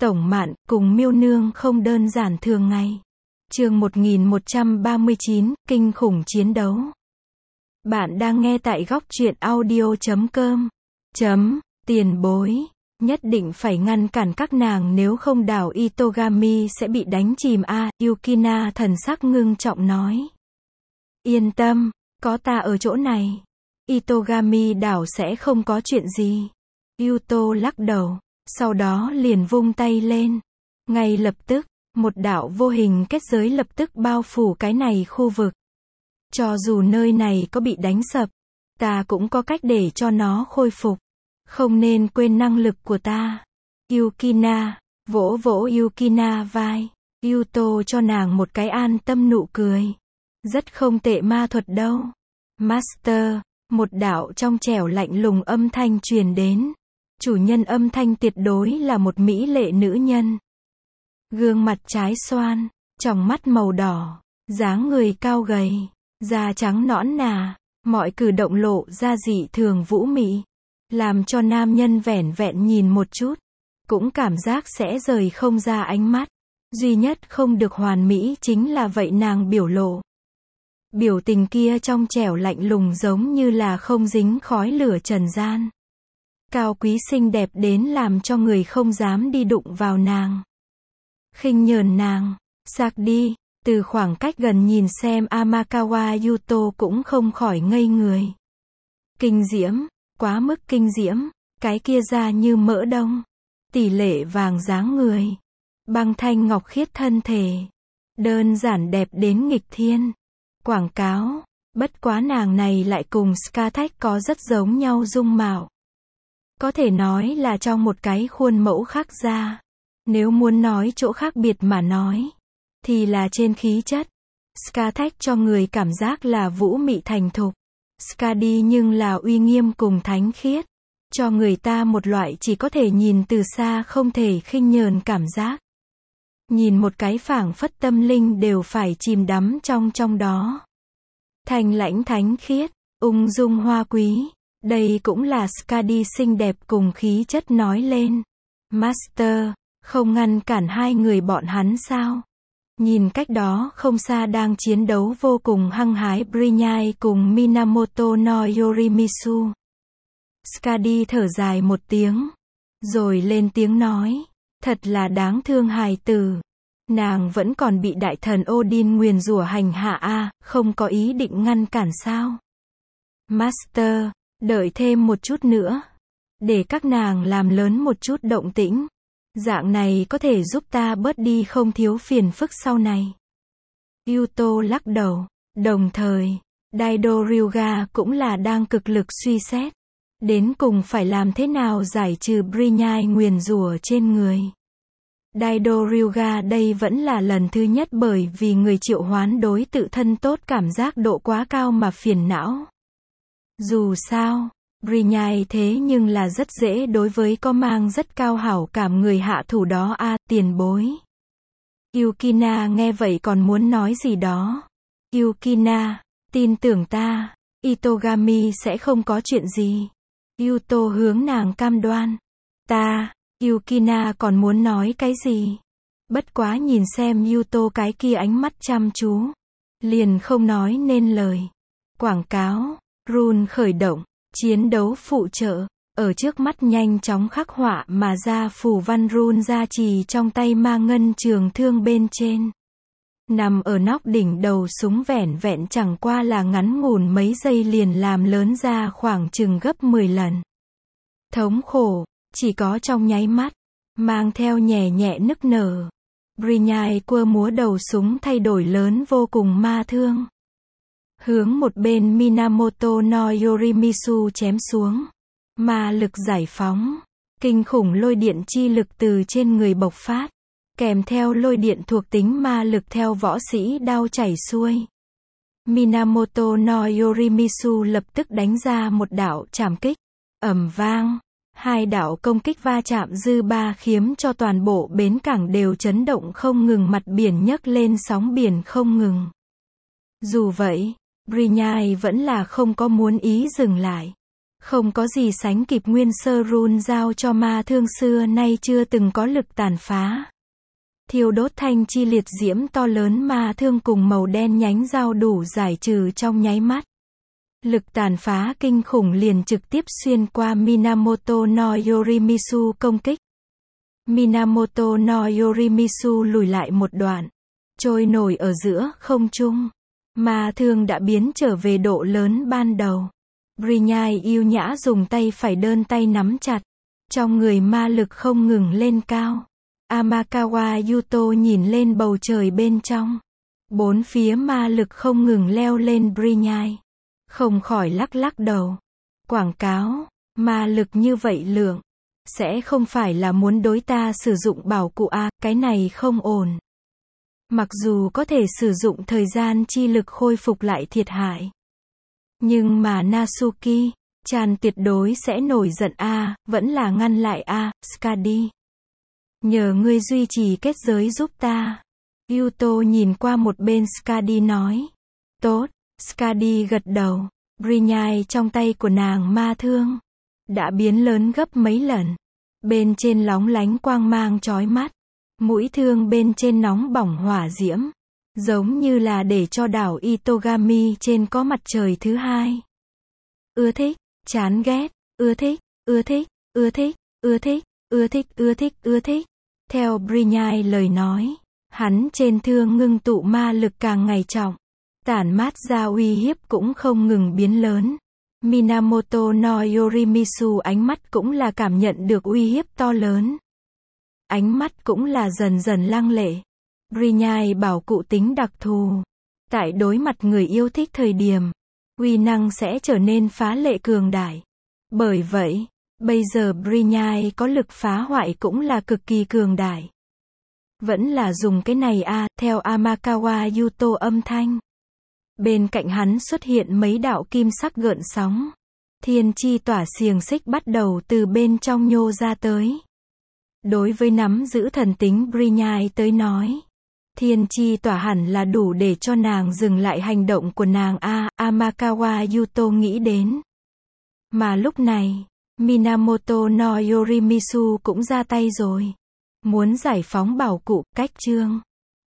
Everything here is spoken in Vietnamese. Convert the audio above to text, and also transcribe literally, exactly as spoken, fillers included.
Tổng Mạn, cùng Miêu Nương không đơn giản thường ngày. Chương một nghìn một trăm ba mươi chín, Kinh khủng chiến đấu. Bạn đang nghe tại góc truyện audio chấm com. Chấm, tiền bối. Nhất định phải ngăn cản các nàng, nếu không đảo Itogami sẽ bị đánh chìm a, à, Yukina thần sắc ngưng trọng nói. Yên tâm, có ta ở chỗ này. Itogami đảo sẽ không có chuyện gì. Yuto lắc đầu, sau đó liền vung tay lên. Ngay lập tức, một đạo vô hình kết giới lập tức bao phủ cái này khu vực. Cho dù nơi này có bị đánh sập, ta cũng có cách để cho nó khôi phục. Không nên quên năng lực của ta. Yukina, vỗ vỗ Yukina vai. Yuto cho nàng một cái an tâm nụ cười. Rất không tệ ma thuật đâu. Master, một đạo trong trẻo lạnh lùng âm thanh truyền đến. Chủ nhân âm thanh tuyệt đối là một mỹ lệ nữ nhân. Gương mặt trái xoan, tròng mắt màu đỏ, dáng người cao gầy, da trắng nõn nà, mọi cử động lộ ra dị thường vũ mị, làm cho nam nhân vẻn vẹn nhìn một chút, cũng cảm giác sẽ rời không ra ánh mắt. Duy nhất không được hoàn mỹ chính là vậy nàng biểu lộ. Biểu tình kia trong trẻo lạnh lùng giống như là không dính khói lửa trần gian. Cao quý xinh đẹp đến làm cho người không dám đi đụng vào nàng. Khinh nhờn nàng, sạc đi, từ khoảng cách gần nhìn xem Amakawa Yuto cũng không khỏi ngây người. Kinh diễm, quá mức kinh diễm, cái kia da như mỡ đông, tỷ lệ vàng dáng người, băng thanh ngọc khiết thân thể, đơn giản đẹp đến nghịch thiên. Quảng cáo, bất quá nàng này lại cùng Scartech có rất giống nhau dung mạo. Có thể nói là trong một cái khuôn mẫu khác ra. Nếu muốn nói chỗ khác biệt mà nói, thì là trên khí chất. Scartech cho người cảm giác là vũ mị thành thục. Skadi nhưng là uy nghiêm cùng thánh khiết. Cho người ta một loại chỉ có thể nhìn từ xa không thể khinh nhờn cảm giác. Nhìn một cái phảng phất tâm linh đều phải chìm đắm trong trong đó. Thanh lãnh thánh khiết, ung dung hoa quý. Đây cũng là Skadi xinh đẹp cùng khí chất nói lên. Master, không ngăn cản hai người bọn hắn sao? Nhìn cách đó không xa đang chiến đấu vô cùng hăng hái Brinyai cùng Minamoto no Yorimisu. Skadi thở dài một tiếng, rồi lên tiếng nói, thật là đáng thương hài tử. Nàng vẫn còn bị đại thần Odin nguyền rủa hành hạ a, à, không có ý định ngăn cản sao? Master, đợi thêm một chút nữa, để các nàng làm lớn một chút động tĩnh. Dạng này có thể giúp ta bớt đi không thiếu phiền phức sau này. Yuto lắc đầu, đồng thời, Daido Ryuga cũng là đang cực lực suy xét. Đến cùng phải làm thế nào giải trừ Brinyai nguyền rủa trên người. Daido Ryuga đây vẫn là lần thứ nhất bởi vì người triệu hoán đối tự thân tốt cảm giác độ quá cao mà phiền não. Dù sao, Brinyai thế nhưng là rất dễ đối với có mang rất cao hảo cảm người hạ thủ đó a, à, tiền bối. Yukina nghe vậy còn muốn nói gì đó. Yukina, tin tưởng ta, Itogami sẽ không có chuyện gì. Yuto hướng nàng cam đoan. Ta, Yukina còn muốn nói cái gì? Bất quá nhìn xem Yuto cái kia ánh mắt chăm chú, liền không nói nên lời. Quảng cáo, rune khởi động. Chiến đấu phụ trợ, ở trước mắt nhanh chóng khắc họa mà ra phù văn rune gia trì trong tay ma ngân trường thương bên trên. Nằm ở nóc đỉnh đầu súng vẻn vẹn chẳng qua là ngắn ngủn mấy giây liền làm lớn ra khoảng chừng gấp mười lần. Thống khổ, chỉ có trong nháy mắt, mang theo nhẹ nhẹ nức nở. Brinyai quơ múa đầu súng thay đổi lớn vô cùng ma thương. Hướng một bên Minamoto no Yorimisu chém xuống. Ma lực giải phóng. Kinh khủng lôi điện chi lực từ trên người bộc phát. Kèm theo lôi điện thuộc tính ma lực theo võ sĩ đao chảy xuôi. Minamoto no Yorimisu lập tức đánh ra một đạo trảm kích. Ầm vang. Hai đạo công kích va chạm dư ba khiến cho toàn bộ bến cảng đều chấn động không ngừng, mặt biển nhấc lên sóng biển không ngừng. Dù vậy, Brinyai vẫn là không có muốn ý dừng lại. Không có gì sánh kịp nguyên sơ run giao cho ma thương xưa nay chưa từng có lực tàn phá. Thiêu đốt thanh chi liệt diễm to lớn ma thương cùng màu đen nhánh dao đủ giải trừ trong nháy mắt. Lực tàn phá kinh khủng liền trực tiếp xuyên qua Minamoto no Yorimizu công kích. Minamoto no Yorimizu lùi lại một đoạn, trôi nổi ở giữa không trung. Ma thương đã biến trở về độ lớn ban đầu. Brinyai yêu nhã dùng tay phải đơn tay nắm chặt. Trong người ma lực không ngừng lên cao. Amakawa Yuto nhìn lên bầu trời bên trong. Bốn phía ma lực không ngừng leo lên Brinyai. Không khỏi lắc lắc đầu. Quảng cáo, ma lực như vậy lượng. Sẽ không phải là muốn đối ta sử dụng bảo cụ à, cái này không ổn. Mặc dù có thể sử dụng thời gian chi lực khôi phục lại thiệt hại. Nhưng mà Natsuki, Chan tuyệt đối sẽ nổi giận a, à, vẫn là ngăn lại a, à, Skadi. Nhờ ngươi duy trì kết giới giúp ta. Yuto nhìn qua một bên Skadi nói. Tốt, Skadi gật đầu. Brinyai trong tay của nàng ma thương đã biến lớn gấp mấy lần. Bên trên lóng lánh quang mang chói mắt. Mũi thương bên trên nóng bỏng hỏa diễm. Giống như là để cho đảo Itogami trên có mặt trời thứ hai. Ưa thích, chán ghét, ưa thích, ưa thích, ưa thích, ưa thích, ưa thích, ưa thích, ưa thích. Theo Brinyai lời nói, hắn trên thương ngưng tụ ma lực càng ngày trọng. Tản mát ra uy hiếp cũng không ngừng biến lớn. Minamoto no Yorimizu ánh mắt cũng là cảm nhận được uy hiếp to lớn. Ánh mắt cũng là dần dần lăng lệ. Brinyai bảo cụ tính đặc thù. Tại đối mặt người yêu thích thời điểm, uy năng sẽ trở nên phá lệ cường đại. Bởi vậy, bây giờ Brinyai có lực phá hoại cũng là cực kỳ cường đại. Vẫn là dùng cái này a, à, theo Amakawa Yuto âm thanh. Bên cạnh hắn xuất hiện mấy đạo kim sắc gợn sóng. Thiên chi tỏa xiềng xích bắt đầu từ bên trong nhô ra tới. Đối với nắm giữ thần tính Brinyai tới nói, thiên chi tỏa hẳn là đủ để cho nàng dừng lại hành động của nàng a, à, Amakawa Yuto nghĩ đến. Mà lúc này, Minamoto no Yorimizu cũng ra tay rồi. Muốn giải phóng bảo cụ, cách chương.